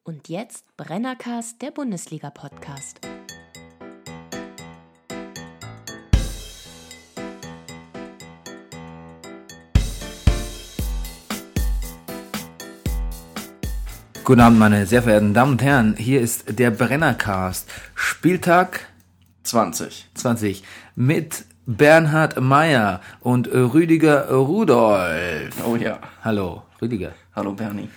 Und jetzt Brennercast, der Bundesliga-Podcast. Guten Abend, meine sehr verehrten Damen und Herren. Hier ist der Brennercast. Spieltag 20 mit Bernhard Meyer und Rüdiger Rudolph. Oh ja. Hallo, Rüdiger. Hallo, Bernie.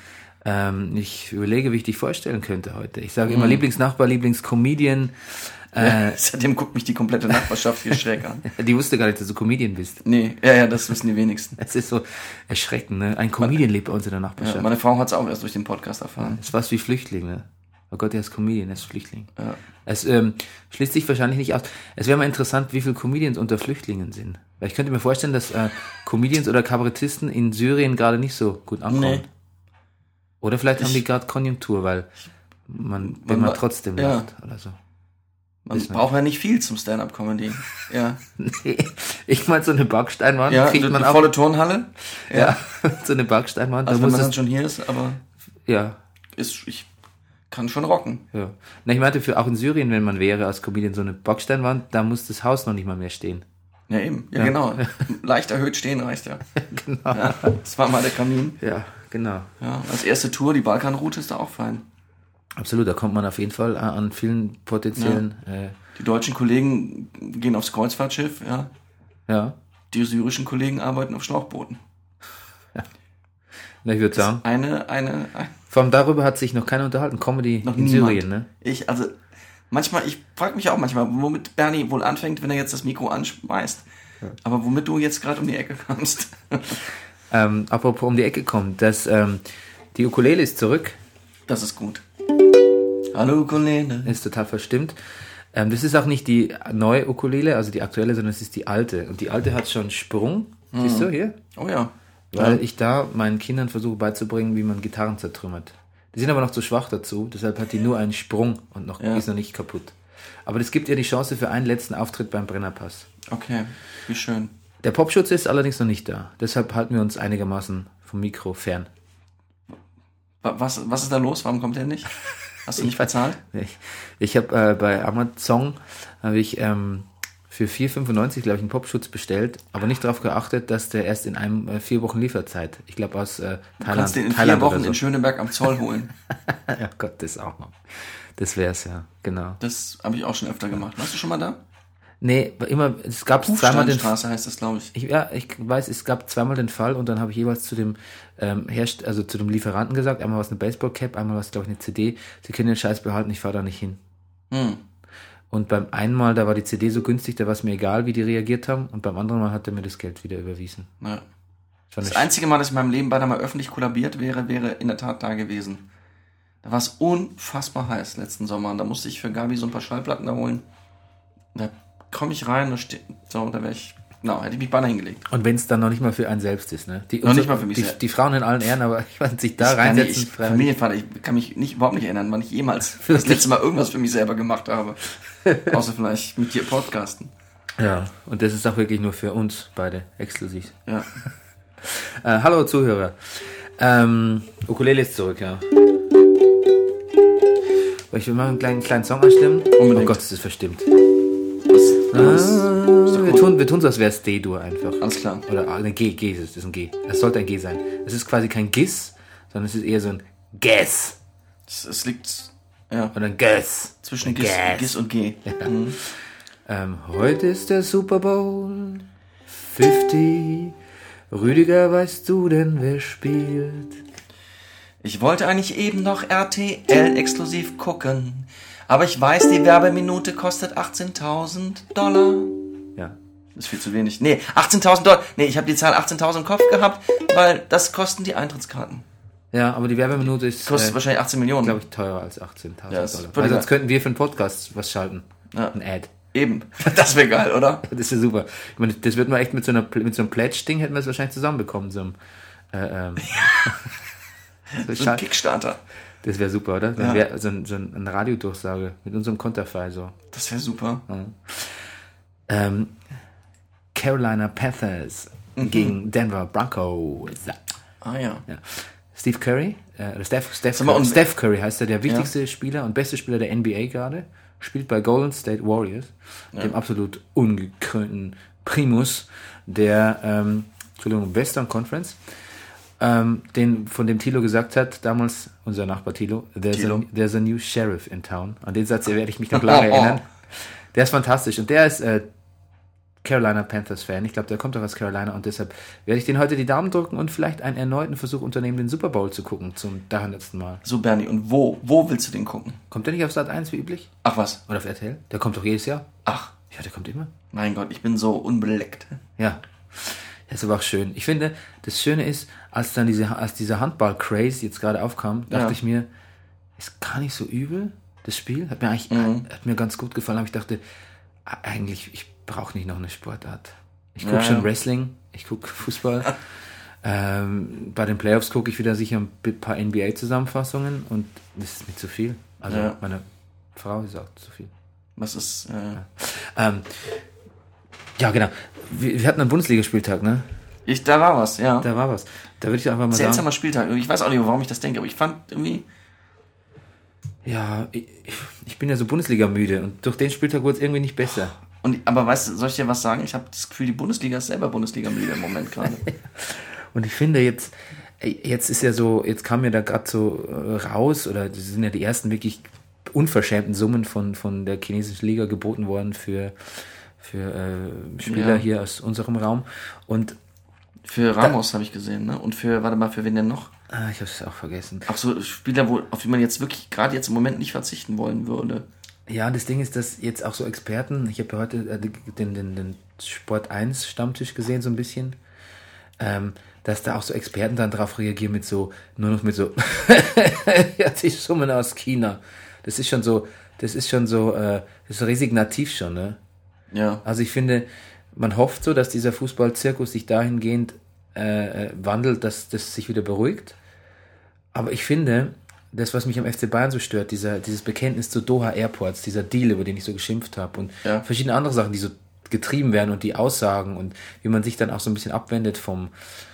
Ich überlege, wie ich dich vorstellen könnte heute. Ich sage immer Lieblingsnachbar, Lieblingscomedian. Seitdem guckt mich die komplette Nachbarschaft hier schräg an. Die wusste gar nicht, dass du Comedian bist. Nee, ja, das wissen die wenigsten. Es ist so erschreckend, ne? Ein Comedian lebt bei uns in der Nachbarschaft. Ja, meine Frau hat es auch erst durch den Podcast erfahren. Es ist fast wie Flüchtling, ne? Oh Gott, er ist Comedian, er ist Flüchtling. Ja. Es schließt sich wahrscheinlich nicht aus. Es wäre mal interessant, wie viele Comedians unter Flüchtlingen sind. Weil ich könnte mir vorstellen, dass Comedians oder Kabarettisten in Syrien gerade nicht so gut ankommen. Nee. Oder vielleicht haben die gerade Konjunktur, weil wenn man trotzdem lacht oder so. Man braucht ja nicht viel zum Stand-Up-Comedy. Ja. Nee, ich meine, so eine Backsteinwand kriegt man auch. Volle Turnhalle. Ja, so eine Backsteinwand. Also wenn man dann schon hier ist, aber ja, ich kann schon rocken. Ja. Na, ich meinte, auch in Syrien, wenn man wäre als Comedian so eine Backsteinwand, da muss das Haus noch nicht mal mehr stehen. Ja, eben. Ja, genau. Leicht erhöht stehen reicht ja. Genau. Ja, das war mal der Kamin. Ja, genau. Ja, als erste Tour, die Balkanroute ist da auch fein. Absolut, da kommt man auf jeden Fall an vielen potenziellen... Ja. Die deutschen Kollegen gehen aufs Kreuzfahrtschiff, ja. Ja. Die syrischen Kollegen arbeiten auf Schlauchbooten. Ja. Na, ich würde sagen... Vor allem darüber hat sich noch keiner unterhalten. Comedy noch in niemand. Syrien, ne? Ich frage mich auch manchmal, womit Bernie wohl anfängt, wenn er jetzt das Mikro anschmeißt. Ja. Aber womit du jetzt gerade um die Ecke kommst. Apropos um die Ecke kommt, die Ukulele ist zurück. Das ist gut. Hallo Ukulele. Ist total verstimmt. Das ist auch nicht die neue Ukulele, also die aktuelle, sondern es ist die alte. Und die alte hat schon Sprung. Siehst du hier? Oh ja. Weil ich da meinen Kindern versuche beizubringen, wie man Gitarren zertrümmert. Die sind aber noch zu schwach dazu, deshalb hat die nur einen Sprung und ist noch nicht kaputt. Aber das gibt ihr die Chance für einen letzten Auftritt beim Brennerpass. Okay, wie schön. Der Popschutz ist allerdings noch nicht da. Deshalb halten wir uns einigermaßen vom Mikro fern. Was ist da los? Warum kommt der nicht? Hast du nicht bezahlt? Ich habe bei Amazon für 4,95 glaube ich einen Popschutz bestellt, aber nicht darauf geachtet, dass der erst in 4 Wochen Lieferzeit, ich glaube aus Thailand. Du kannst den in 4 Wochen in Schöneberg am Zoll holen. Ja Gott, das auch noch. Das wär's ja, genau. Das habe ich auch schon öfter gemacht. Warst du schon mal da? Nee, es gab zweimal den Straße heißt das, glaube ich. Ich weiß, es gab zweimal den Fall und dann habe ich jeweils zu dem zu dem Lieferanten gesagt, einmal was eine Baseballcap, einmal was glaube ich eine CD. Sie können den Scheiß behalten, ich fahre da nicht hin. Und beim einen Mal, da war die CD so günstig, da war es mir egal, wie die reagiert haben. Und beim anderen Mal hat er mir das Geld wieder überwiesen. Ja. Das einzige Mal, dass in meinem Leben beinahe mal öffentlich kollabiert wäre in der Tat da gewesen. Da war es unfassbar heiß letzten Sommer. Und da musste ich für Gabi so ein paar Schallplatten da holen. Da komme ich rein, da wäre ich... hätte ich mich beinahe hingelegt. Und wenn es dann noch nicht mal für einen selbst ist, ne? Noch nicht mal für mich selbst. Die Frauen in allen Ehren, aber ich weiß sich da reinsetzen. Familienvater, ich kann mich überhaupt nicht erinnern, wann ich jemals das letzte Mal irgendwas für mich selber gemacht habe. Außer vielleicht mit dir podcasten. Ja, und das ist auch wirklich nur für uns beide exklusiv. Ja. Hallo Zuhörer. Ukulele ist zurück, ja. Ich will mal einen kleinen Song anstimmen. Unbedingt. Oh Gott, ist das verstimmt. Wir tun so, als wäre es D-Dur einfach. Alles klar. Oder eine G ist es ein G. Es sollte ein G sein. Es ist quasi kein Giss, sondern es ist eher so ein Guess. Es liegt, ja. Oder ein Guess. Zwischen Giss und G. Ja. Heute ist der Super Bowl 50. Rüdiger, weißt du denn, wer spielt? Ich wollte eigentlich eben noch RTL exklusiv gucken. Aber ich weiß, die Werbeminute kostet $18.000. Ja. Das ist viel zu wenig. Nee, $18.000. Nee, ich habe die Zahl 18.000 im Kopf gehabt, weil das kosten die Eintrittskarten. Ja, aber die Werbeminute ist... Kostet wahrscheinlich 18 Millionen. Glaube ich, teurer als $18.000. Ja, weil sonst könnten wir für einen Podcast was schalten. Ja. Ein Ad. Eben. Das wäre geil, oder? Das wäre super. Ich meine, das wird man echt mit so einem Pledge-Ding hätten wir es wahrscheinlich zusammenbekommen. So ein Kickstarter. Das wäre super, oder? Dann wäre so eine Radiodurchsage mit unserem Konterfei so. Das wäre super. Ja. Carolina Panthers gegen Denver Broncos. Ah ja. Steve Curry Steph Curry heißt der wichtigste Spieler und beste Spieler der NBA gerade, spielt bei Golden State Warriors, dem absolut ungekrönten Primus der Western Conference, von dem Thilo gesagt hat, damals, unser Nachbar Thilo, there's a new sheriff in town. An den Satz werde ich mich noch lange erinnern. Der ist fantastisch und der ist Carolina Panthers Fan. Ich glaube, der kommt auch aus Carolina und deshalb werde ich den heute die Daumen drücken und vielleicht einen erneuten Versuch unternehmen, den Super Bowl zu gucken zum 300. Mal. So, Bernie, und wo willst du den gucken? Kommt der nicht auf Sat 1 wie üblich? Ach was? Oder auf RTL? Der kommt doch jedes Jahr. Ach. Ja, der kommt immer. Mein Gott, ich bin so unbeleckt. Ja. Das ist aber auch schön. Ich finde, das Schöne ist, als dieser Handball-Craze jetzt gerade aufkam, dachte ich mir, ist gar nicht so übel, das Spiel. Hat mir ganz gut gefallen, aber ich dachte, eigentlich, ich brauche nicht noch eine Sportart. Ich gucke schon Wrestling, ich gucke Fußball. Bei den Playoffs gucke ich wieder sicher ein paar NBA-Zusammenfassungen und das ist mir zu viel. Also meine Frau sagt zu viel. Was ist... Ja, genau. Wir hatten einen Bundesligaspieltag, ne? Da war was, ja. Da war was. Da würde ich einfach mal sagen... Seltsamer Spieltag. Ich weiß auch nicht, warum ich das denke, aber ich fand irgendwie... Ja, ich bin ja so Bundesliga-müde und durch den Spieltag wurde es irgendwie nicht besser. Aber weißt du, soll ich dir was sagen? Ich habe das Gefühl, die Bundesliga ist selber Bundesliga-müde im Moment gerade. Und ich finde jetzt ist ja so, jetzt kam ja da gerade so raus, oder das sind ja die ersten wirklich unverschämten Summen von der chinesischen Liga geboten worden für Spieler hier aus unserem Raum. Und für Ramos habe ich gesehen, ne? Und für wen denn noch? Ich habe es auch vergessen. Auch so Spieler, auf die man jetzt wirklich gerade jetzt im Moment nicht verzichten wollen würde. Ja, das Ding ist, dass jetzt auch so Experten, ich habe ja heute den Sport 1 Stammtisch gesehen, so ein bisschen, dass da auch so Experten dann drauf reagieren nur noch mit so ja, die Summen aus China. Das ist so resignativ schon, ne? Ja. Also ich finde, man hofft so, dass dieser Fußballzirkus sich dahingehend wandelt, dass das sich wieder beruhigt. Aber ich finde, das, was mich am FC Bayern so stört, dieses Bekenntnis zu Doha Airports, dieser Deal, über den ich so geschimpft habe und verschiedene andere Sachen, die so getrieben werden und die Aussagen und wie man sich dann auch so ein bisschen abwendet vom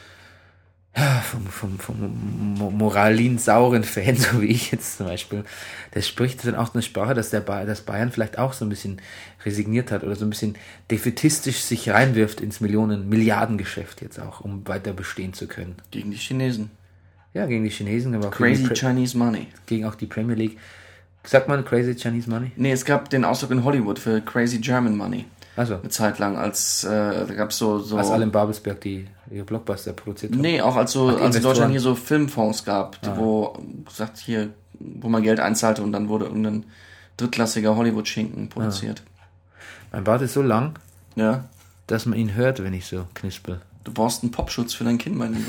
moralinsauren Fan, so wie ich jetzt zum Beispiel, das spricht dann auch eine Sprache, dass Bayern vielleicht auch so ein bisschen resigniert hat oder so ein bisschen defätistisch sich reinwirft ins Milliardengeschäft jetzt auch, um weiter bestehen zu können. Gegen die Chinesen. Ja, gegen die Chinesen, aber auch Crazy Chinese Money. Gegen auch die Premier League. Sagt man Crazy Chinese Money? Nee, es gab den Ausdruck in Hollywood für Crazy German Money. Also. Eine Zeit lang, da gab es so... Als Alan Babelsberg die Blockbuster produziert hat. Nee, auch als in Deutschland hier so Filmfonds gab, wo man Geld einzahlte und dann wurde irgendein drittklassiger Hollywood-Schinken produziert. Mein Bart ist so lang, dass man ihn hört, wenn ich so knispel. Du brauchst einen Popschutz für dein Kind, mein Lieber.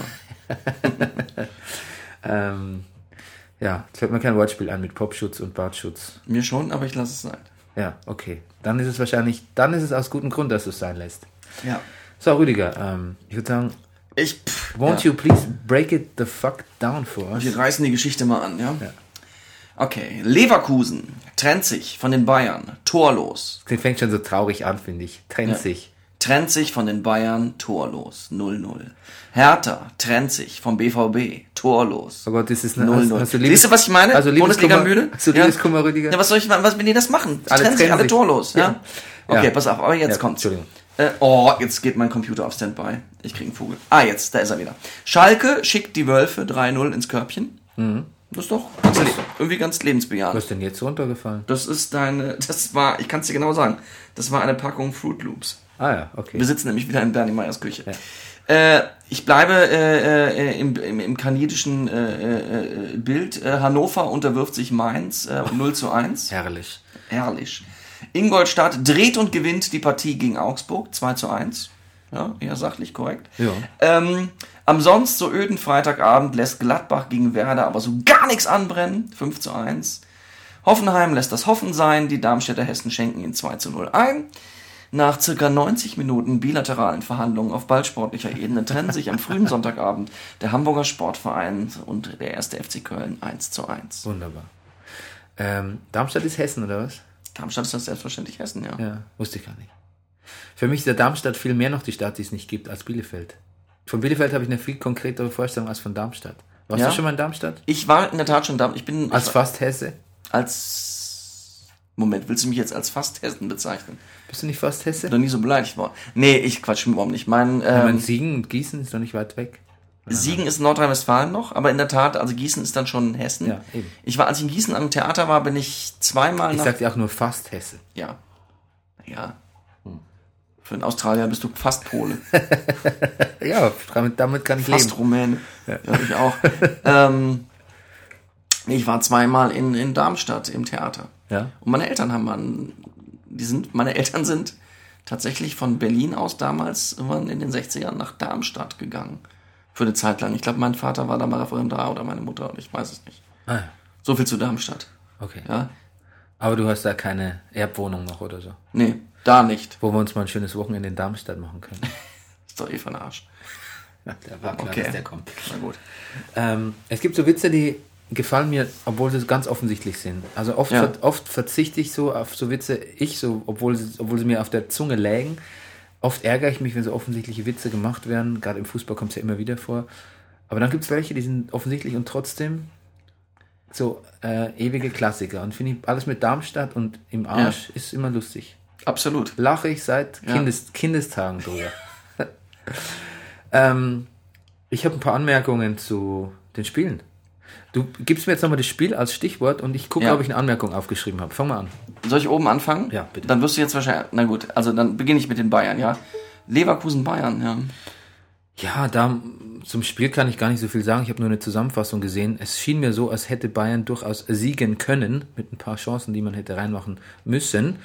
Jetzt fällt mir kein Wortspiel an mit Popschutz und Bartschutz. Mir schon, aber ich lasse es sein. Ja, okay. Dann ist es aus gutem Grund, dass du es sein lässt. Ja. So, Rüdiger, ich würde sagen, won't you please break it the fuck down for us? Wir reißen die Geschichte mal an, ja? Okay, Leverkusen trennt sich von den Bayern, torlos. Das fängt schon so traurig an, finde ich. Trennt sich von den Bayern, torlos, 0-0. Hertha trennt sich vom BVB, torlos. Oh Gott, das ist 0-0. Siehst du, was ich meine? Also Bundesliga-müde? Hast du Liebeskummer, Rüdiger? Ja, wenn die das machen? Die trennen sich alle torlos, ja? Okay, pass auf, aber jetzt kommt's. Entschuldigung. Jetzt geht mein Computer auf Standby. Ich krieg einen Vogel. Da ist er wieder. Schalke schickt die Wölfe 3-0 ins Körbchen. Mhm. Das ist doch irgendwie ganz lebensbejahend. Was ist denn jetzt runtergefallen? Ich kann es dir genau sagen, das war eine Packung Fruit Loops. Ah ja, okay. Wir sitzen nämlich wieder in Bernie Meyers Küche. Ja. Ich bleibe im kanadischen Bild. Hannover unterwirft sich Mainz 0-1. Herrlich. Ingolstadt dreht und gewinnt die Partie gegen Augsburg 2-1. Ja, eher sachlich korrekt. Ja. Am sonst so öden Freitagabend lässt Gladbach gegen Werder aber so gar nichts anbrennen. 5-1. Hoffenheim lässt das Hoffen sein. Die Darmstädter Hessen schenken ihn 2-0 ein. Nach circa 90 Minuten bilateralen Verhandlungen auf ballsportlicher Ebene trennen sich am frühen Sonntagabend der Hamburger Sportverein und der 1. FC Köln 1-1. Wunderbar. Darmstadt ist Hessen, oder was? Darmstadt ist das selbstverständlich Hessen, ja. Ja, wusste ich gar nicht. Für mich ist der Darmstadt viel mehr noch die Stadt, die es nicht gibt, als Bielefeld. Von Bielefeld habe ich eine viel konkretere Vorstellung als von Darmstadt. Warst du schon mal in Darmstadt? Ich war in der Tat schon in Darmstadt. Als fast Hesse? Moment, willst du mich jetzt als fast Hessen bezeichnen? Bist du nicht fast Hesse? Noch nie so beleidigt worden. Nee, ich quatsch überhaupt nicht. Siegen und Gießen ist doch nicht weit weg. Siegen ist Nordrhein-Westfalen noch, aber in der Tat, also Gießen ist dann schon Hessen. Ja, eben. Als ich in Gießen am Theater war, bin ich zweimal Ich sag dir auch nur fast Hesse. Ja. Für einen Australier bist du fast Pole. Ja, damit kann ich fast leben. Rumäne. Ja, ich auch. Ich war zweimal in Darmstadt im Theater. Ja. Und meine Eltern meine Eltern sind tatsächlich von Berlin aus damals irgendwann in den 60ern nach Darmstadt gegangen. Für eine Zeit lang. Ich glaube, mein Vater war da mal Referendar oder meine Mutter, ich weiß es nicht. Ah. So viel zu Darmstadt. Okay. Ja. Aber du hast da keine Erbwohnung noch oder so? Nee, da nicht. Wo wir uns mal ein schönes Wochenende in Darmstadt machen können. Ist doch für den Arsch. Ja, der war klar, dass der kommt. Na gut. Es gibt so Witze, die gefallen mir, obwohl sie ganz offensichtlich sind. Also oft verzichte ich so auf so Witze, obwohl sie mir auf der Zunge lägen. Oft ärgere ich mich, wenn so offensichtliche Witze gemacht werden. Gerade im Fußball kommt es ja immer wieder vor. Aber dann gibt es welche, die sind offensichtlich und trotzdem so ewige Klassiker. Und finde ich, alles mit Darmstadt und im Arsch ist immer lustig. Absolut. Lache ich seit Kindestagen drüber. Ich habe ein paar Anmerkungen zu den Spielen. Du gibst mir jetzt nochmal das Spiel als Stichwort und ich gucke, ob ich eine Anmerkung aufgeschrieben habe. Fang mal an. Soll ich oben anfangen? Ja, bitte. Dann wirst du jetzt wahrscheinlich, na gut, also dann beginne ich mit den Bayern, ja. Leverkusen-Bayern, ja. Ja, da zum Spiel kann ich gar nicht so viel sagen. Ich habe nur eine Zusammenfassung gesehen. Es schien mir so, als hätte Bayern durchaus siegen können, mit ein paar Chancen, die man hätte reinmachen müssen.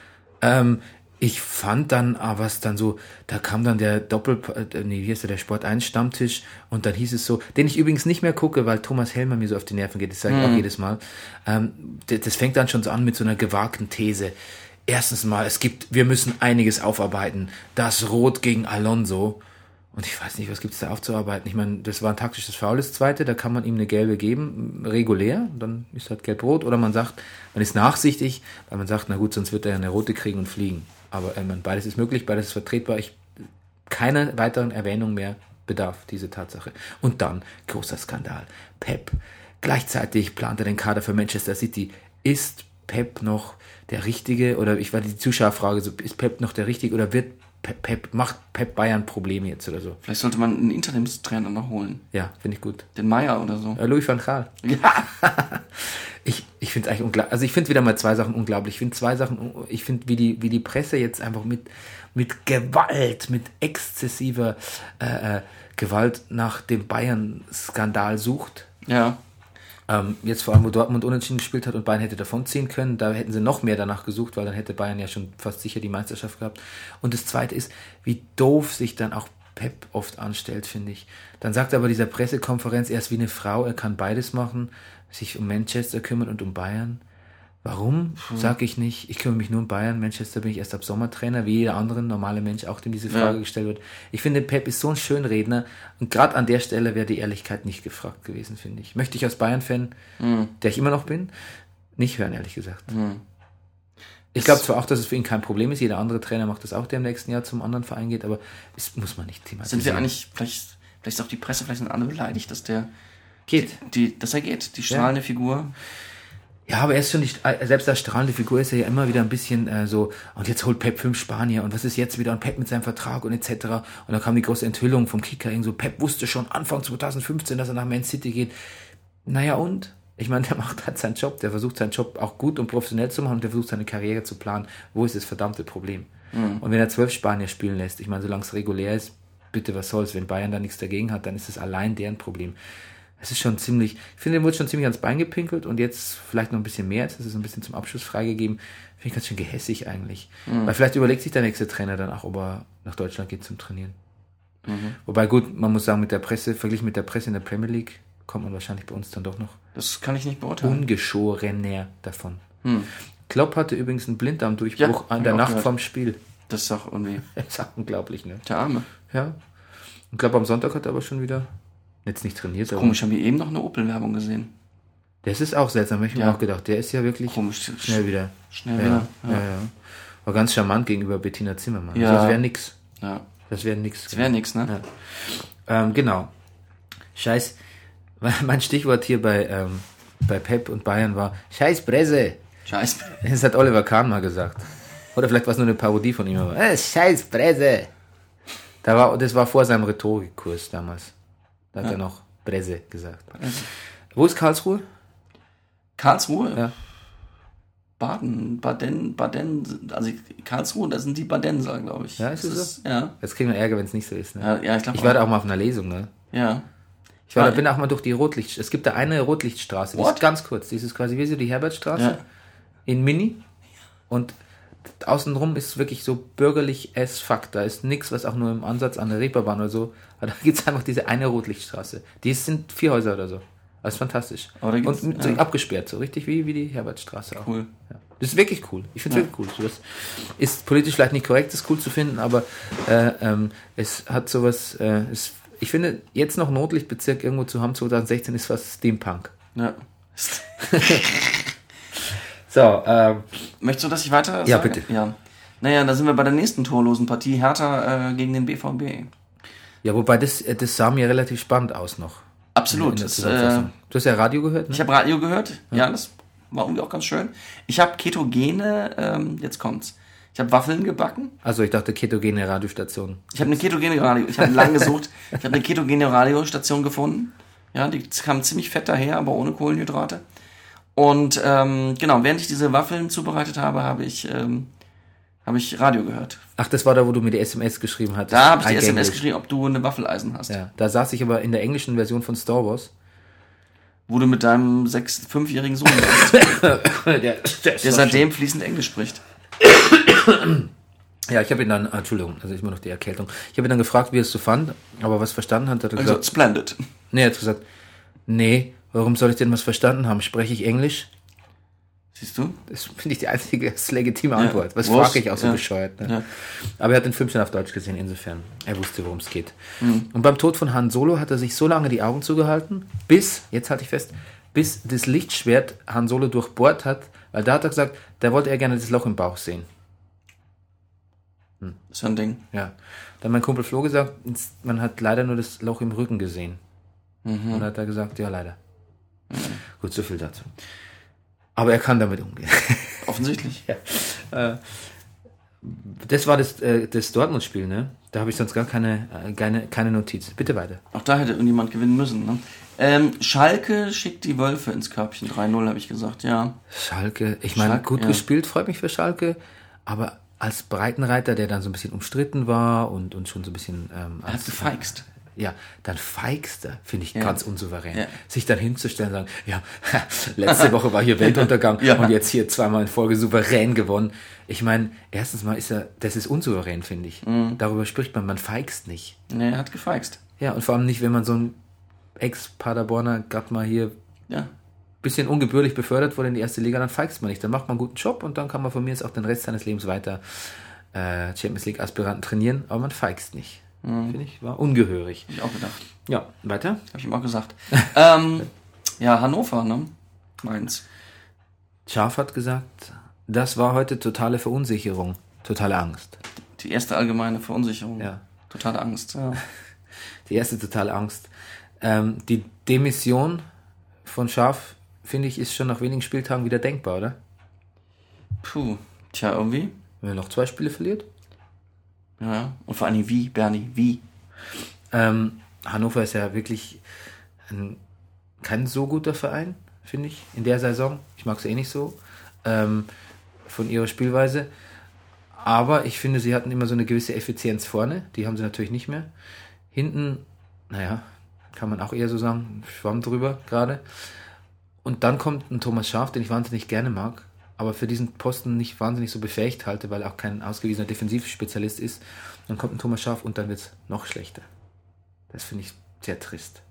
Ich fand dann, aber es dann so, da kam dann der der Sport 1 Stammtisch und dann hieß es so, den ich übrigens nicht mehr gucke, weil Thomas Helmer mir so auf die Nerven geht, das sage ich auch jedes Mal. Das fängt dann schon so an mit so einer gewagten These. Erstens mal, wir müssen einiges aufarbeiten. Das Rot gegen Alonso. Und ich weiß nicht, was gibt's da aufzuarbeiten? Ich meine, das war ein taktisches Foul, das zweite, da kann man ihm eine gelbe geben, regulär, dann ist halt gelb-rot. Oder man sagt, man ist nachsichtig, weil man sagt, na gut, sonst wird er eine rote kriegen und fliegen. Aber beides ist möglich, beides ist vertretbar. Keiner weiteren Erwähnung mehr bedarf, diese Tatsache. Und dann, großer Skandal. Pep. Gleichzeitig plant er den Kader für Manchester City. Ist Pep noch der Richtige? Oder ich war die Zuschauerfrage so, ist Pep noch der Richtige? Oder macht Pep Bayern Probleme jetzt oder so? Vielleicht sollte man einen Interimstrainer noch holen. Ja, finde ich gut. Den Meier oder so. Louis van Gaal. Ja. Ich finde es eigentlich unglaublich. Also ich finde wieder mal zwei Sachen unglaublich. Ich finde, wie die Presse jetzt einfach mit Gewalt, mit exzessiver Gewalt nach dem Bayern-Skandal sucht. Ja. Jetzt vor allem, wo Dortmund unentschieden gespielt hat und Bayern hätte davonziehen können, da hätten sie noch mehr danach gesucht, weil dann hätte Bayern ja schon fast sicher die Meisterschaft gehabt. Und das Zweite ist, wie doof sich dann auch Pep oft anstellt, finde ich. Dann sagt er aber dieser Pressekonferenz, er ist wie eine Frau, er kann beides machen, sich um Manchester kümmern und um Bayern. Warum? Sag ich nicht. Ich kümmere mich nur um Bayern. Manchester bin ich erst ab Sommer Trainer, wie jeder andere normale Mensch, auch dem diese Frage gestellt wird. Ich finde, Pep ist so ein Schönredner und gerade an der Stelle wäre die Ehrlichkeit nicht gefragt gewesen, finde ich. Möchte ich als Bayern-Fan, der ich immer noch bin, nicht hören, ehrlich gesagt. Ich glaube zwar auch, dass es für ihn kein Problem ist, jeder andere Trainer macht das auch, der im nächsten Jahr zum anderen Verein geht, aber das muss man nicht thematisieren. Sind wir eigentlich, vielleicht ist auch die Presse, vielleicht sind alle beleidigt, dass der geht. Dass er geht, die strahlende Figur. Ja, aber er ist schon nicht, selbst als strahlende Figur ist er ja immer wieder ein bisschen so, und jetzt holt Pep 5 Spanier und was ist jetzt wieder, und Pep mit seinem Vertrag und etc. Und dann kam die große Enthüllung vom Kicker, so, Pep wusste schon Anfang 2015, dass er nach Man City geht. Naja und? Ich meine, der macht halt seinen Job, der versucht seinen Job auch gut und professionell zu machen und der versucht seine Karriere zu planen. Wo ist das verdammte Problem? Und wenn er 12 Spanier spielen lässt, ich meine, solange es regulär ist, bitte was soll's, wenn Bayern da nichts dagegen hat, dann ist es allein deren Problem. Es ist schon ziemlich, ich finde, dem wurde schon ziemlich ans Bein gepinkelt und jetzt vielleicht noch ein bisschen mehr, jetzt ist es ein bisschen zum Abschluss freigegeben. Finde ich ganz schön gehässig eigentlich. Weil vielleicht überlegt sich der nächste Trainer dann auch, ob er nach Deutschland geht zum Trainieren. Wobei gut, man muss sagen, verglichen mit der Presse in der Premier League, kommt man wahrscheinlich bei uns dann doch noch das kann ich nicht beurteilen. Ungeschorener davon. Klopp hatte übrigens einen Blinddarmdurchbruch an der Nacht vorm Spiel. Das ist doch irgendwie... Das ist auch unglaublich, ne? Der Arme. Ja. Und Klopp am Sonntag hat er aber schon wieder jetzt nicht trainiert. Komisch, haben wir eben noch eine Opel-Werbung gesehen. Das ist auch seltsam, habe ich mir auch gedacht. Der ist ja wirklich komisch. Schnell wieder. Ja. War ganz charmant gegenüber Bettina Zimmermann. Ja. Also das wäre nix. Ja. Das wäre nix. Das wäre nix, ne? Ja. Genau. Scheiß. Mein Stichwort hier bei Pep und Bayern war Scheiß-Presse. Scheiß. Das hat Oliver Kahn mal gesagt. Oder vielleicht war es nur eine Parodie von ihm. Scheiß-Presse. Das war vor seinem Rhetorikkurs damals. Da hat er noch Presse gesagt. Wo ist Karlsruhe? Karlsruhe? Ja. Baden, also Karlsruhe, das sind die Badenser, glaube ich. Ja, ist es so? Ja. Jetzt kriegen wir Ärger, wenn es nicht so ist. Ne? Ja, ich glaube ich war da auch mal auf einer Lesung, ne? Ja. Bin auch mal durch die Rotlichtstraße. Es gibt da eine Rotlichtstraße, die ist ganz kurz. Die ist quasi wie so die Herbertstraße in Mini. Und außenrum ist wirklich so bürgerlich as fuck. Da ist nichts, was auch nur im Ansatz an der Reeperbahn oder so. Aber da gibt es einfach diese eine Rotlichtstraße. Die sind 4 Häuser oder so. Das ist fantastisch. Und so abgesperrt, so richtig wie die Herbertstraße auch. Cool. Ja. Das ist wirklich cool. Ich finde es wirklich cool. So, das ist politisch vielleicht nicht korrekt, das cool zu finden, aber es hat sowas, ich finde, jetzt noch ein Notlichtbezirk irgendwo zu haben, 2016, ist fast Steampunk. Ja. So, möchtest du, dass ich weiter sage? Ja, bitte. Ja. Naja, da sind wir bei der nächsten torlosen Partie. Hertha gegen den BVB. Ja, wobei das sah mir relativ spannend aus noch. Absolut. Du hast ja Radio gehört, ne? Ich habe Radio gehört, ja, das war irgendwie auch ganz schön. Ich habe ketogene, jetzt kommt's, ich habe Waffeln gebacken. Also ich dachte ketogene Radiostation. Ich habe lange gesucht, ich habe eine ketogene Radiostation gefunden. Ja, die kam ziemlich fett daher, aber ohne Kohlenhydrate. Und genau, während ich diese Waffeln zubereitet habe, habe ich Radio gehört. Ach, das war da, wo du mir die SMS geschrieben hattest. Da habe ich die SMS geschrieben, ob du eine Waffeleisen hast. Ja, da saß ich aber in der englischen Version von Star Wars. Wo du mit deinem 5-jährigen Sohn warst, der seitdem fließend Englisch spricht. Ja, ich habe ihn dann, Entschuldigung, also immer noch die Erkältung. Ich habe ihn dann gefragt, wie er es so fand, aber was verstanden hat er gesagt. Splendid. Nee, er hat gesagt, nee, warum soll ich denn was verstanden haben? Spreche ich Englisch? Siehst du? Das finde ich die einzige legitime Antwort. Was frage ich auch so bescheuert. Ne? Ja. Aber er hat den Film schon auf Deutsch gesehen, insofern. Er wusste, worum es geht. Mhm. Und beim Tod von Han Solo hat er sich so lange die Augen zugehalten, jetzt halte ich fest, bis das Lichtschwert Han Solo durchbohrt hat, weil da hat er gesagt, da wollte er gerne das Loch im Bauch sehen. Das ist ein Ding. Ja. Dann mein Kumpel Flo gesagt, man hat leider nur das Loch im Rücken gesehen. Mhm. Und dann hat er gesagt, ja, leider. Mhm. Gut, so viel dazu. Aber er kann damit umgehen. Offensichtlich. Ja. Das war das Dortmund-Spiel, ne? Da habe ich sonst gar keine Notiz. Bitte weiter. Auch da hätte irgendjemand gewinnen müssen, ne? Schalke schickt die Wölfe ins Körbchen. 3-0, habe ich gesagt, ja. Schalke, ich meine, gut gespielt, freut mich für Schalke. Aber als Breitenreiter, der dann so ein bisschen umstritten war und schon so ein bisschen... er hat gefeixt. Ja, dann feigste, finde ich ganz unsouverän. Ja. Sich dann hinzustellen und sagen, ja, letzte Woche war hier Weltuntergang und jetzt hier 2-mal in Folge souverän gewonnen. Ich meine, erstens mal das ist unsouverän, finde ich. Mhm. Darüber spricht man feigst nicht. Nee, er hat gefeixt. Ja, und vor allem nicht, wenn man so ein Ex-Paderborner gerade mal hier bisschen ungebührlich befördert wurde in die erste Liga, dann feigst man nicht. Dann macht man einen guten Job und dann kann man von mir jetzt auch den Rest seines Lebens weiter Champions League-Aspiranten trainieren, aber man feigst nicht. Finde ich, war ungehörig. Hab ich auch gedacht. Ja, weiter? Hab ich ihm auch gesagt. Ja, Hannover, ne? Mainz. Scharf hat gesagt, das war heute totale Verunsicherung, totale Angst. Die erste allgemeine Verunsicherung. Ja. Totale Angst, ja. Die erste totale Angst. Die Demission von Scharf, finde ich, ist schon nach wenigen Spieltagen wieder denkbar, oder? Puh, tja, irgendwie. Wenn er noch 2 Spiele verliert? Ja, und vor allem wie, Bernie, wie? Hannover ist ja wirklich kein so guter Verein, finde ich, in der Saison. Ich mag es eh nicht so, von ihrer Spielweise. Aber ich finde, sie hatten immer so eine gewisse Effizienz vorne. Die haben sie natürlich nicht mehr. Hinten, naja, kann man auch eher so sagen, schwamm drüber gerade. Und dann kommt ein Thomas Schaaf, den ich wahnsinnig gerne mag, aber für diesen Posten nicht wahnsinnig so befähigt halte, weil er auch kein ausgewiesener Defensivspezialist ist. Dann kommt ein Thomas Schaaf und dann wird es noch schlechter. Das finde ich sehr trist.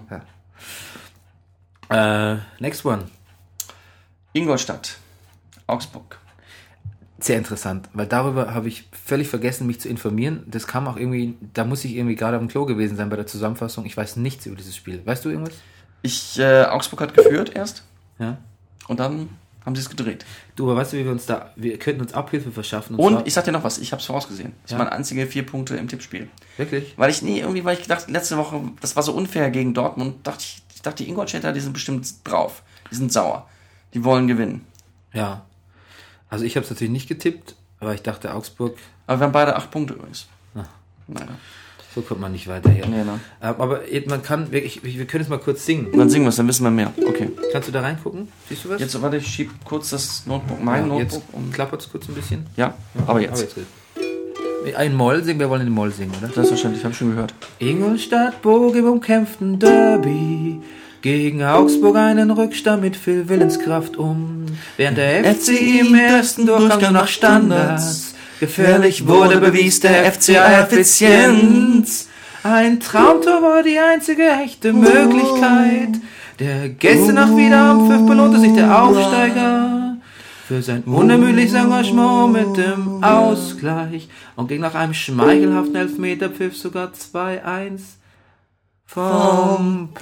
Ja. Next one. Ingolstadt, Augsburg. Sehr interessant, weil darüber habe ich völlig vergessen, mich zu informieren. Das kam auch irgendwie, da muss ich irgendwie gerade auf dem Klo gewesen sein bei der Zusammenfassung. Ich weiß nichts über dieses Spiel. Weißt du irgendwas? Augsburg hat geführt erst. Ja. Und dann haben sie es gedreht. Du, aber weißt du, wir könnten uns Abhilfe verschaffen. Und ich sag dir noch was, ich habe es vorausgesehen. Das waren einzige 4 Punkte im Tippspiel. Wirklich? Weil ich gedacht, letzte Woche, das war so unfair gegen Dortmund, dachte ich, Ich dachte, die Ingolstädter, die sind bestimmt drauf. Die sind sauer. Die wollen gewinnen. Ja. Also ich habe es natürlich nicht getippt, aber ich dachte Augsburg... Aber wir haben beide 8 Punkte übrigens. Leider. So kommt man nicht weiter her. Nee, ne? Aber man kann wirklich, wir können es mal kurz singen. Dann singen wir es, dann wissen wir mehr. Okay. Kannst du da reingucken? Siehst du was? Jetzt, warte, ich schieb kurz das Notebook, Notebook. Jetzt klappert es kurz ein bisschen. Ja, aber jetzt. Ein Moll singen, wir wollen den Moll singen, oder? Selbstverständlich, habe ich schon gehört. Ingolstadt bog im umkämpften Derby gegen Augsburg einen Rückstand mit viel Willenskraft um. Während der FC im ersten Durchgang nach Standards gefährlich wurde, bewies der FCA Effizienz. Ein Traumtor war die einzige echte Möglichkeit. Der Gästenacht wieder am Pfiff belohnte sich der Aufsteiger für sein unermüdliches Engagement mit dem Ausgleich und ging nach einem schmeichelhaften Elfmeterpfiff sogar 2-1 vom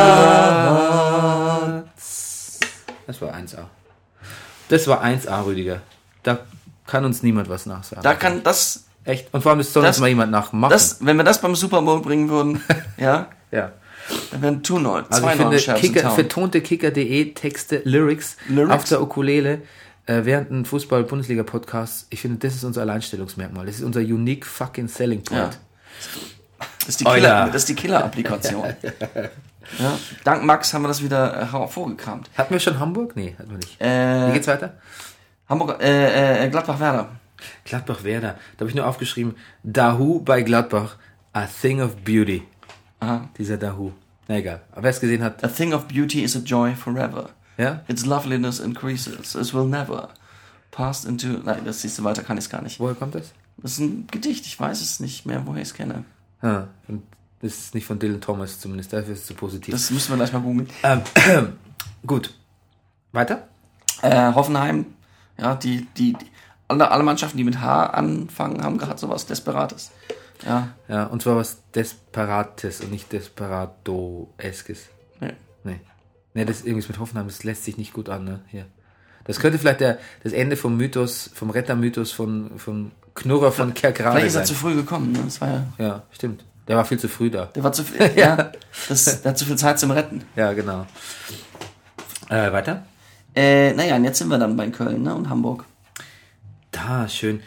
Platz. Das war 1A. Das war 1A, Rüdiger. Da kann uns niemand was nachsagen. Da kann das... Echt? Und vor allem, es soll uns mal jemand nachmachen. Wenn wir das beim Super Bowl bringen würden, ja, ja. Dann wären zwei also ich finde, vertonte Kicker.de Texte, Lyrics auf der Ukulele während einem Fußball-Bundesliga-Podcast, ich finde, das ist unser Alleinstellungsmerkmal. Das ist unser unique fucking selling point. Ja. Das ist die Killer-Applikation. Ja. Dank Max haben wir das wieder hervorgekramt. Hatten wir schon Hamburg? Nee, hatten wir nicht. Wie geht's weiter? Hamburg, Gladbach-Werder. Gladbach-Werder. Da habe ich nur aufgeschrieben, Dahu bei Gladbach, a thing of beauty. Aha. Dieser Dahu. Na egal. Aber wer es gesehen hat. A thing of beauty is a joy forever. Ja? Its loveliness increases. It will never pass into... Nein, das siehst du weiter, kann ich es gar nicht. Woher kommt das? Das ist ein Gedicht, ich weiß es nicht mehr, woher ich es kenne. Und das ist nicht von Dylan Thomas zumindest, dafür ist es zu positiv. Das müssen wir gleich mal googeln. Gut. Weiter? Hoffenheim, ja, alle Mannschaften, die mit H anfangen, haben gerade sowas Desperates. Ja. Ja, und zwar was Desperates und nicht Desperado-eskes. Nee, das ist irgendwas mit Hoffenheim, das lässt sich nicht gut an, ne? Hier. Das könnte vielleicht das Ende vom Mythos, vom Rettermythos von Knurrer von Kerkrade sein. Vielleicht ist er zu früh gekommen, ne? Das war ja, stimmt. Der war viel zu früh da. Der war zu viel, ja. Der hat zu viel Zeit zum Retten. Ja, genau. Weiter? Naja, und jetzt sind wir dann bei Köln, ne? Und Hamburg. Da, schön.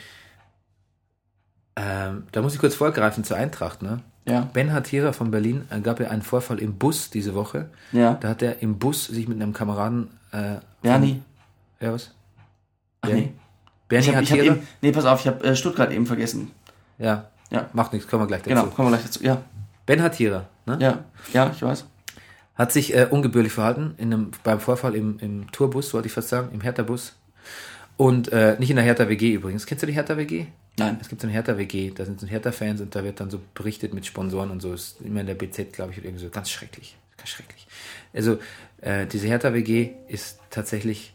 Da muss ich kurz vorgreifen zur Eintracht, ne? Ja. Ben Hatira von Berlin gab ja einen Vorfall im Bus diese Woche. Ja. Da hat er im Bus sich mit einem Kameraden... Bernie. Ja, was? Ach nee. Bernie Hatira? Nee, pass auf, ich habe Stuttgart eben vergessen. Ja. Macht nichts, kommen wir gleich dazu. Genau, kommen wir gleich dazu, ja. Ben Hatira, ne? Ja, ich weiß. Hat sich ungebührlich verhalten beim Vorfall im Tourbus, wollte ich fast sagen, im Hertha-Bus. Und nicht in der Hertha-WG übrigens. Kennst du die Hertha-WG? Nein. Es gibt so eine Hertha-WG, da sind so Hertha-Fans und da wird dann so berichtet mit Sponsoren und so. Ist immer in der BZ, glaube ich, oder irgendwie so. Ganz schrecklich. Ganz schrecklich. Also, diese Hertha-WG ist tatsächlich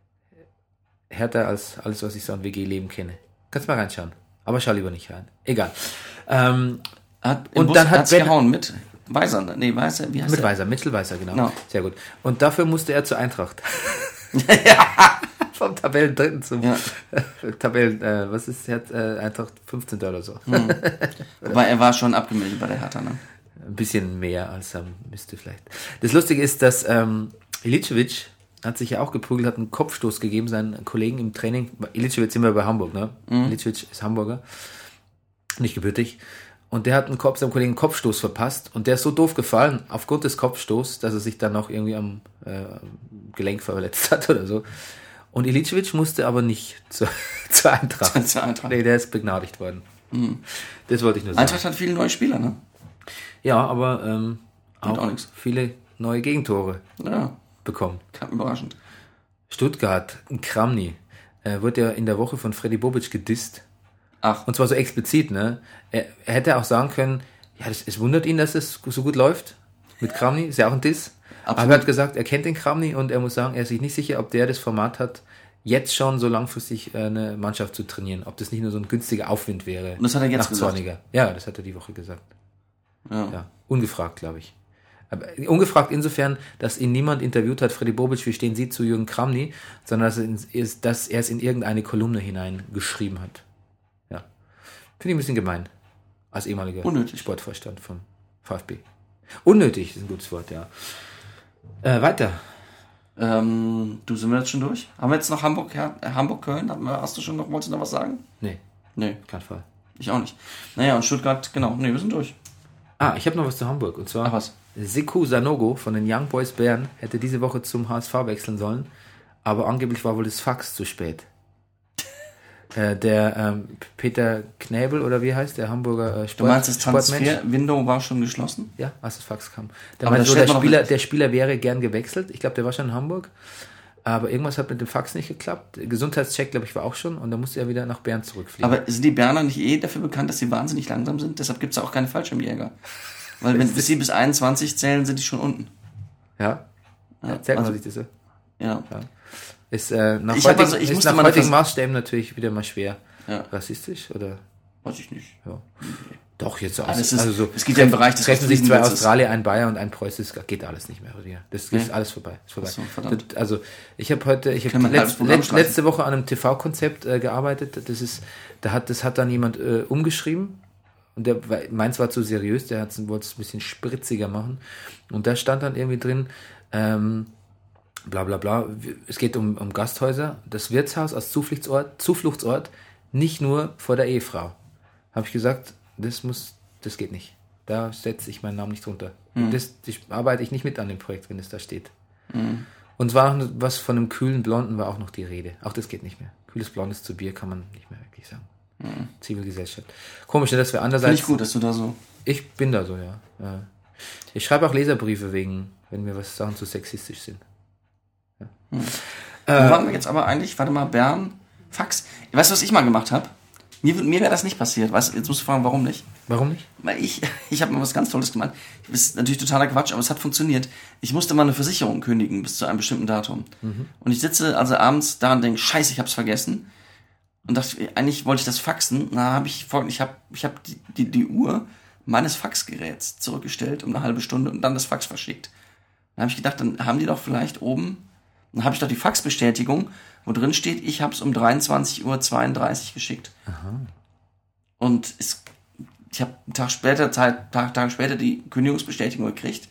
härter als alles, was ich so an WG-Leben kenne. Kannst mal reinschauen. Aber schau lieber nicht rein. Egal. Und dann hat Ben gehauen mit Weiser. Nee, Weiser, wie heißt mit Weiser, Mittelweiser, genau. No. Sehr gut. Und dafür musste er zur Eintracht. Ja. Vom Tabellendritten zum was ist jetzt Eintracht 15. oder so. Aber er war schon abgemeldet bei der Hertha, ne? Ein bisschen mehr als er müsste vielleicht. Das Lustige ist, dass Ilicevic hat sich ja auch geprügelt, hat einen Kopfstoß gegeben, seinen Kollegen im Training. Ilicevic sind wir bei Hamburg, ne? Ilicevic ist Hamburger, nicht gebürtig. Und der hat seinem Kollegen einen Kopfstoß verpasst und der ist so doof gefallen, aufgrund des Kopfstoßes, dass er sich dann noch irgendwie am Gelenk verletzt hat oder so. Und Ilicevic musste aber nicht zur Eintracht. Zur Eintracht. Nee, der ist begnadigt worden. Das wollte ich nur sagen. Eintracht hat viele neue Spieler, ne? Ja, aber auch viele neue Gegentore bekommen. Überraschend. Stuttgart, Kramny, wurde ja in der Woche von Freddy Bobic gedisst. Ach. Und zwar so explizit, ne? Er hätte auch sagen können, ja, es wundert ihn, dass es so gut läuft mit Kramny, ist ja auch ein Diss. Absolut. Aber er hat gesagt, er kennt den Kramny und er muss sagen, er ist sich nicht sicher, ob der das Format hat, jetzt schon so langfristig eine Mannschaft zu trainieren. Ob das nicht nur so ein günstiger Aufwind wäre. Und das hat er jetzt gesagt? Zorniger. Ja, das hat er die Woche gesagt. Ja. Ungefragt, glaube ich. Aber ungefragt insofern, dass ihn niemand interviewt hat, Freddy Bobic, wie stehen Sie zu Jürgen Kramny, sondern dass er es in irgendeine Kolumne hineingeschrieben hat. Ja. Finde ich ein bisschen gemein. Als ehemaliger Sportvorstand vom VfB. Unnötig ist ein gutes Wort, ja. Weiter. Du, sind wir jetzt schon durch? Haben wir jetzt noch Hamburg, Köln? Hast du schon noch, wolltest du noch was sagen? Nee. Kein Fall. Ich auch nicht. Naja, und Stuttgart, genau. Nee, wir sind durch. Ich habe noch was zu Hamburg. Und zwar, was? Sekou Sanogo von den Young Boys Bern hätte diese Woche zum HSV wechseln sollen, aber angeblich war wohl das Fax zu spät. Der Peter Knäbel, oder wie heißt der Hamburger Du meinst, das Transfer-Window war schon geschlossen? Ja, als das Fax kam. Der meinte so, der Spieler wäre gern gewechselt. Ich glaube, der war schon in Hamburg. Aber irgendwas hat mit dem Fax nicht geklappt. Gesundheitscheck, glaube ich, war auch schon. Und dann musste er wieder nach Bern zurückfliegen. Aber sind die Berner nicht dafür bekannt, dass sie wahnsinnig langsam sind? Deshalb gibt es auch keine Fallschirmjäger. Weil wenn sie bis 21 zählen, sind die schon unten. Ja? Zählt man sich das so? Ja. Ist nach heutigen Maßstäben natürlich wieder mal schwer. Ja. Rassistisch, oder? Weiß ich nicht. Ja. Doch, jetzt es gibt ja im Bereich des treffen sich zwei Australier, ein Bayer und ein Preuß, das geht alles nicht mehr. Das ist alles vorbei. Ist vorbei. So, ich habe letzte Woche an einem TV-Konzept gearbeitet. Das hat dann jemand umgeschrieben. Und meins war zu seriös, wollte es ein bisschen spritziger machen. Und da stand dann irgendwie drin, bla bla bla, es geht um Gasthäuser, das Wirtshaus als Zufluchtsort, nicht nur vor der Ehefrau. Habe ich gesagt, das geht nicht. Da setze ich meinen Namen nicht drunter. Das arbeite ich nicht mit an dem Projekt, wenn es da steht. Und es war noch was von einem kühlen Blonden war auch noch die Rede. Auch das geht nicht mehr. Kühles Blondes zu Bier kann man nicht mehr wirklich sagen. Zivilgesellschaft. Komisch, dass wir andererseits... Finde ich gut, dass du da so... Ich bin da so, ja. Ich schreibe auch Leserbriefe wenn mir Sachen zu sexistisch sind. Ja. Wo waren wir jetzt aber eigentlich? Warte mal, Bern, Fax. Weißt du, was ich mal gemacht habe? Mir wäre das nicht passiert. Weißt du, jetzt musst du fragen, warum nicht? Warum nicht? Weil ich habe mal was ganz Tolles gemacht. Das ist natürlich totaler Quatsch, aber es hat funktioniert. Ich musste mal eine Versicherung kündigen bis zu einem bestimmten Datum. Und ich sitze also abends da und denke, scheiße, ich hab's vergessen. Und dachte, eigentlich wollte ich das faxen. Na, habe ich hab die Uhr meines Faxgeräts zurückgestellt um eine halbe Stunde und dann das Fax verschickt. Dann habe ich gedacht, dann haben die doch vielleicht oben, dann habe ich doch die Faxbestätigung, wo drin steht, ich habe es um 23:32 Uhr geschickt. Aha. Und ich habe einen Tag später die Kündigungsbestätigung gekriegt.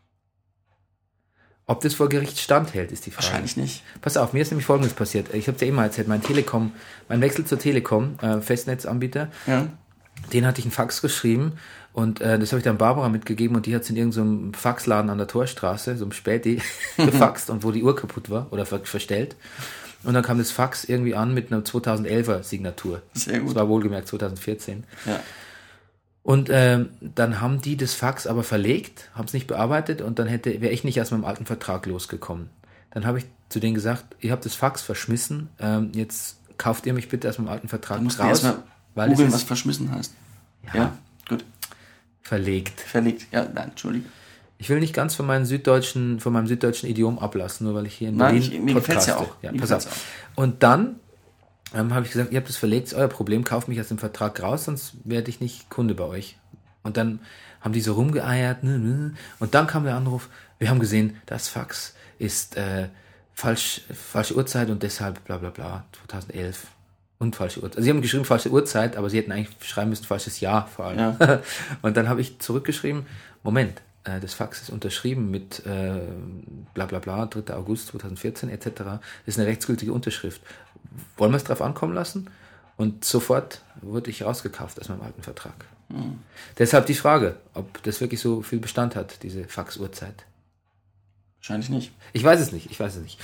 Ob das vor Gericht standhält, ist die Frage. Wahrscheinlich nicht. Pass auf, mir ist nämlich Folgendes passiert. Ich habe es ja immer erzählt, mein Wechsel zur Telekom, Festnetzanbieter, den hatte ich einen Fax geschrieben und das habe ich dann Barbara mitgegeben und die hat es in irgendeinem Faxladen an der Torstraße, so einem Späti, gefaxt und wo die Uhr kaputt war oder verstellt. Und dann kam das Fax irgendwie an mit einer 2011er Signatur. Sehr gut. Das war wohlgemerkt 2014. Ja. Und dann haben die das Fax aber verlegt, haben es nicht bearbeitet und dann wäre ich nicht aus meinem alten Vertrag losgekommen. Dann habe ich zu denen gesagt, ihr habt das Fax verschmissen, jetzt kauft ihr mich bitte aus meinem alten Vertrag raus. Du musst erstmal googeln, was verschmissen heißt. Ja, gut. Verlegt. Ja, nein, Entschuldigung. Ich will nicht ganz von meinem süddeutschen Idiom ablassen, nur weil ich hier in Berlin mir gefällt es ja auch. Pass auf. Und dann habe ich gesagt, ihr habt das verlegt, ist euer Problem, kauft mich aus dem Vertrag raus, sonst werde ich nicht Kunde bei euch. Und dann haben die so rumgeeiert, und dann kam der Anruf, wir haben gesehen, das Fax ist falsche Uhrzeit und deshalb bla bla bla, 2011 und falsche Uhrzeit. Also sie haben geschrieben falsche Uhrzeit, aber sie hätten eigentlich schreiben müssen falsches Jahr vor allem. Ja. Und dann habe ich zurückgeschrieben, Moment, das Fax ist unterschrieben mit bla bla bla, 3. August 2014 etc. Das ist eine rechtsgültige Unterschrift. Wollen wir es drauf ankommen lassen? Und sofort wurde ich rausgekauft aus meinem alten Vertrag. Deshalb die Frage, ob das wirklich so viel Bestand hat, diese Fax-Uhrzeit. Wahrscheinlich nicht. Ich weiß es nicht.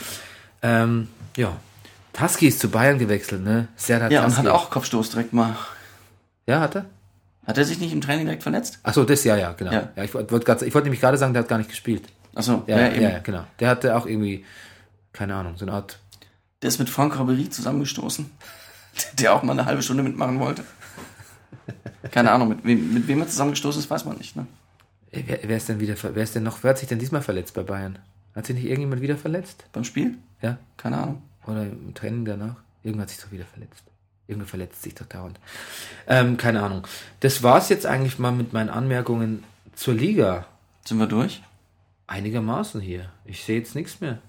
Ja. Taski ist zu Bayern gewechselt, ne? Serdar Taski. Und hat auch Kopfstoß direkt mal. Ja, hat er? Hat er sich nicht im Training direkt verletzt? Achso, das ja, genau. Ja, ich wollte nämlich gerade sagen, der hat gar nicht gespielt. Achso, ja, genau. Der hatte auch irgendwie, keine Ahnung, so eine Art... Der ist mit Franck Ribéry zusammengestoßen, der auch mal eine halbe Stunde mitmachen wollte. Keine Ahnung, mit wem er zusammengestoßen ist, weiß man nicht, ne? Wer hat sich denn diesmal verletzt bei Bayern? Hat sich nicht irgendjemand wieder verletzt? Beim Spiel? Ja. Keine Ahnung. Oder im Training danach? Irgendwer hat sich doch wieder verletzt. Irgendwer verletzt sich doch dauernd. Keine Ahnung. Das war's jetzt eigentlich mal mit meinen Anmerkungen zur Liga. Sind wir durch? Einigermaßen hier. Ich sehe jetzt nichts mehr.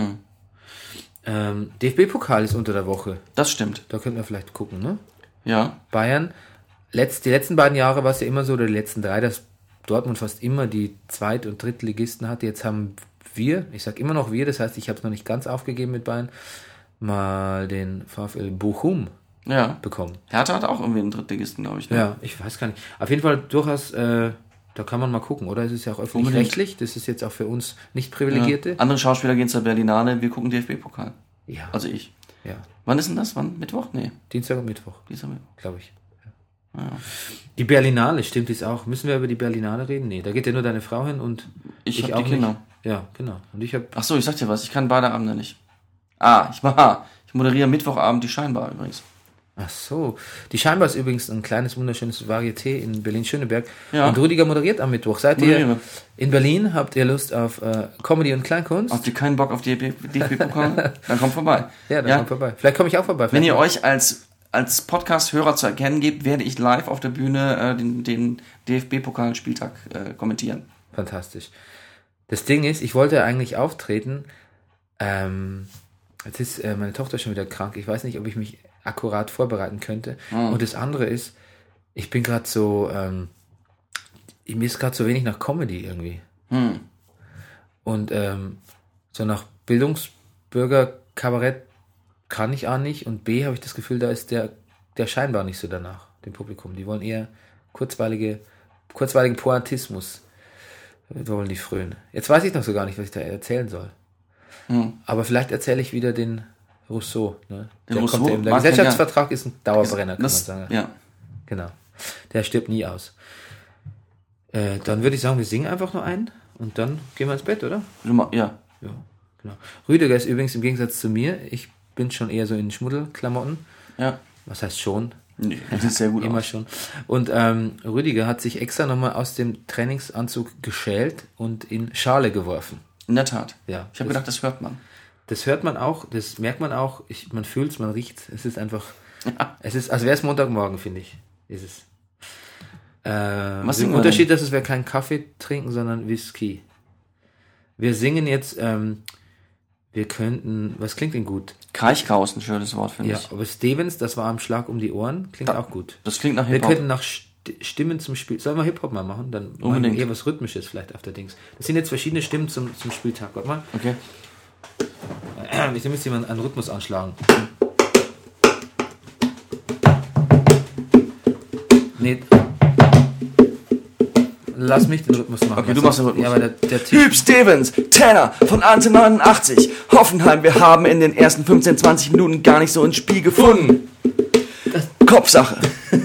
DFB-Pokal ist unter der Woche. Das stimmt. Da könnten wir vielleicht gucken, ne? Ja. Bayern. Die letzten beiden Jahre war es ja immer so, oder die letzten 3, dass Dortmund fast immer die Zweit- und Drittligisten hatte. Jetzt haben ich sage immer noch wir, das heißt, ich habe es noch nicht ganz aufgegeben mit Bayern, mal den VfL Bochum bekommen. Hertha hat auch irgendwie einen Drittligisten, glaube ich. Ne? Ja, ich weiß gar nicht. Auf jeden Fall durchaus, da kann man mal gucken, oder? Es ist ja auch öffentlich-rechtlich, das ist jetzt auch für uns nicht Privilegierte. Ja. Andere Schauspieler gehen zur Berlinale, wir gucken DFB-Pokal. Ja. Also ich. Ja. Wann ist denn das? Wann? Mittwoch? Nee. Dienstag und Mittwoch. Glaube ich. Ja. Die Berlinale, stimmt das auch? Müssen wir über die Berlinale reden? Nee, da geht ja nur deine Frau hin und ich habe die Kinder. Nicht. Ja, genau. Und ich habe. Ach so, ich sag dir was, ich kann beide Abende nicht. Ich moderiere Mittwochabend die Scheinbar übrigens. Ach so. Die Scheinbar ist übrigens ein kleines, wunderschönes Varieté in Berlin-Schöneberg. Ja. Und Rüdiger moderiert am Mittwoch. Seid ihr in Berlin? Habt ihr Lust auf Comedy und Kleinkunst? Habt ihr keinen Bock auf die DFB-Pokal? Dann kommt vorbei. Ja, kommt vorbei. Vielleicht komme ich auch vorbei. Wenn ihr euch als Podcast-Hörer zu erkennen gebt, werde ich live auf der Bühne den DFB-Pokal-Spieltag kommentieren. Fantastisch. Das Ding ist, ich wollte eigentlich auftreten. Jetzt ist meine Tochter schon wieder krank. Ich weiß nicht, ob ich mich akkurat vorbereiten könnte. Und das andere ist, ich bin gerade so, mir ist gerade so wenig nach Comedy irgendwie. Und so nach Bildungsbürger-Kabarett kann ich A nicht und B habe ich das Gefühl, da ist der scheinbar nicht so danach, dem Publikum. Die wollen eher kurzweiligen Pointismus. Wollen die frönen. Jetzt weiß ich noch so gar nicht, was ich da erzählen soll. Aber vielleicht erzähle ich wieder den Rousseau. Ne? Der Gesellschaftsvertrag ist ein Dauerbrenner, kann man sagen. Ja. Genau. Der stirbt nie aus. Dann würde ich sagen, wir singen einfach nur einen und dann gehen wir ins Bett, oder? Ja. Genau. Rüdiger ist übrigens im Gegensatz zu mir, ich bin schon eher so in Schmuddelklamotten. Ja. Was heißt schon? Nee, das ist sehr gut Immer aus. schon. Und Rüdiger hat sich extra nochmal aus dem Trainingsanzug geschält und in Schale geworfen. In der Tat. Ja. Ich habe gedacht, das hört man. Das hört man auch, das merkt man auch, man fühlt es, man riecht es. Es ist einfach, es ist, als wäre es Montagmorgen, finde ich. Ist es. Was der Unterschied ist, dass wir keinen Kaffee trinken, sondern Whisky. Wir singen jetzt, wir könnten, was klingt denn gut? Kraichgau ist ein schönes Wort, finde ich. Ja, aber Stevens, das war am Schlag um die Ohren, klingt auch gut. Das klingt nach Wir Hip-Hop. könnten nach Stimmen zum Spiel. Sollen wir Hip-Hop mal machen? Dann machen wir eher was Rhythmisches vielleicht auf der Dings. Das sind jetzt verschiedene Stimmen zum Spieltag. Warte mal. Okay. Ich müsste jemand einen Rhythmus anschlagen. Nee. Lass mich den Rhythmus machen. Okay, du machst den Rhythmus. Ja, aber der Hüb Stevens, Tenor von Ante 89. Hoffenheim, wir haben in den ersten 15, 20 Minuten gar nicht so ins Spiel gefunden. Kopfsache.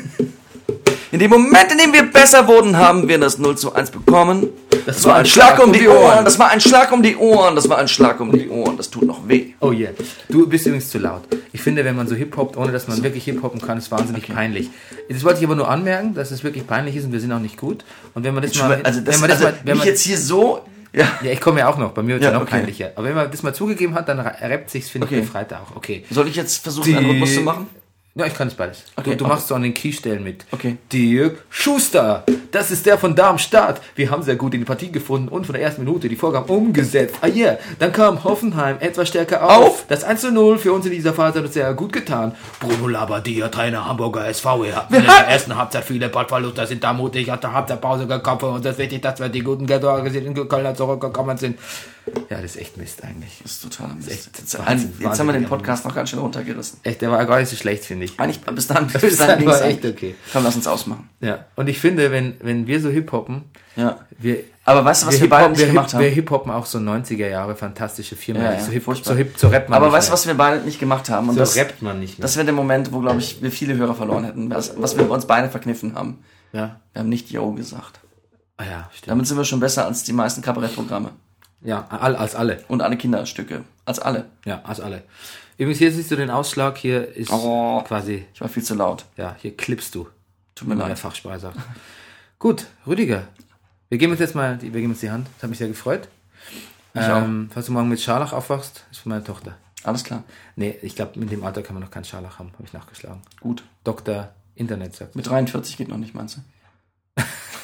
In dem Moment, in dem wir besser wurden, haben wir das 0:1 bekommen. Das war ein Schlag um die Ohren. Das war ein Schlag um die Ohren. Das war ein Schlag um die Ohren. Das tut noch weh. Oh yeah. Du bist übrigens zu laut. Ich finde, wenn man so Hip-Hoppt, ohne dass man wirklich Hip-Hoppen kann, ist wahnsinnig peinlich. Das wollte ich aber nur anmerken, dass es wirklich peinlich ist und wir sind auch nicht gut. Und wenn man das mal... wenn man jetzt hier so... Ja, ich komme ja auch noch. Bei mir wird es ja noch peinlicher. Aber wenn man das mal zugegeben hat, dann rappt sich's, finde ich, befreit auch. Okay. Soll ich jetzt versuchen, einen Rhythmus zu machen? Ja, ich kann es beides. Okay, du machst so an den Keystellen mit. Okay. Dirk Schuster, das ist der von Darmstadt. Wir haben sehr gut in die Partie gefunden und von der ersten Minute die Vorgaben umgesetzt. Ah yeah, dann kam Hoffenheim etwas stärker auf. Das 1:0 für uns in dieser Phase hat uns sehr gut getan. Bruno Labbadia, Trainer Hamburger SV. Wir hatten in der ersten Halbzeit viele Ballverluste, sind da mutig aus der Halbzeitpause gekommen. Und das ist wichtig, dass wir die guten in Köln zurückgekommen sind. Ja, das ist echt Mist eigentlich. Das ist total Mist. Jetzt haben wir den Podcast noch ganz schön runtergerissen. Echt, der war gar nicht so schlecht, finde ich. Eigentlich bis dahin war echt okay. Komm, lass uns ausmachen. Ja, und ich finde, wenn wir so Hip-Hoppen, aber weißt du, was wir beide nicht gemacht haben? Wir Hip-Hoppen auch so 90er Jahre, fantastische Firmen. Ja, so rappt man aber weißt du, was wir beide nicht gemacht haben? Und so das rappt man nicht mehr. Das wäre der Moment, wo, glaube ich, wir viele Hörer verloren hätten. Was wir uns beide verkniffen haben. Ja. Wir haben nicht Yo gesagt. Ah ja, stimmt. Damit sind wir schon besser als die meisten Kabarettprogramme. Ja, als alle. Und alle Kinderstücke. Als alle. Ja, als alle. Übrigens, hier siehst du den Ausschlag. Hier ist quasi... Ich war viel zu laut. Ja, hier klippst du. Tut mir leid. Der Fachsprache sagt. Gut, Rüdiger. Wir geben uns jetzt mal die Hand. Das hat mich sehr gefreut. Falls du morgen mit Scharlach aufwachst, ist für meine Tochter. Alles klar. Nee, ich glaube, mit dem Alter kann man noch keinen Scharlach haben. Habe ich nachgeschlagen. Gut. Dr. Internet sagt. Mit 43 geht noch nicht, meinst du?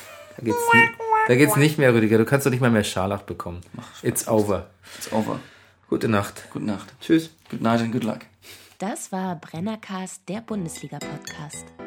Da geht's nicht mehr, Rüdiger. Du kannst doch nicht mal mehr Scharlach bekommen. It's over. It's over. Gute Nacht. Gute Nacht. Tschüss. Good night and good luck. Das war Brennercast, der Bundesliga-Podcast.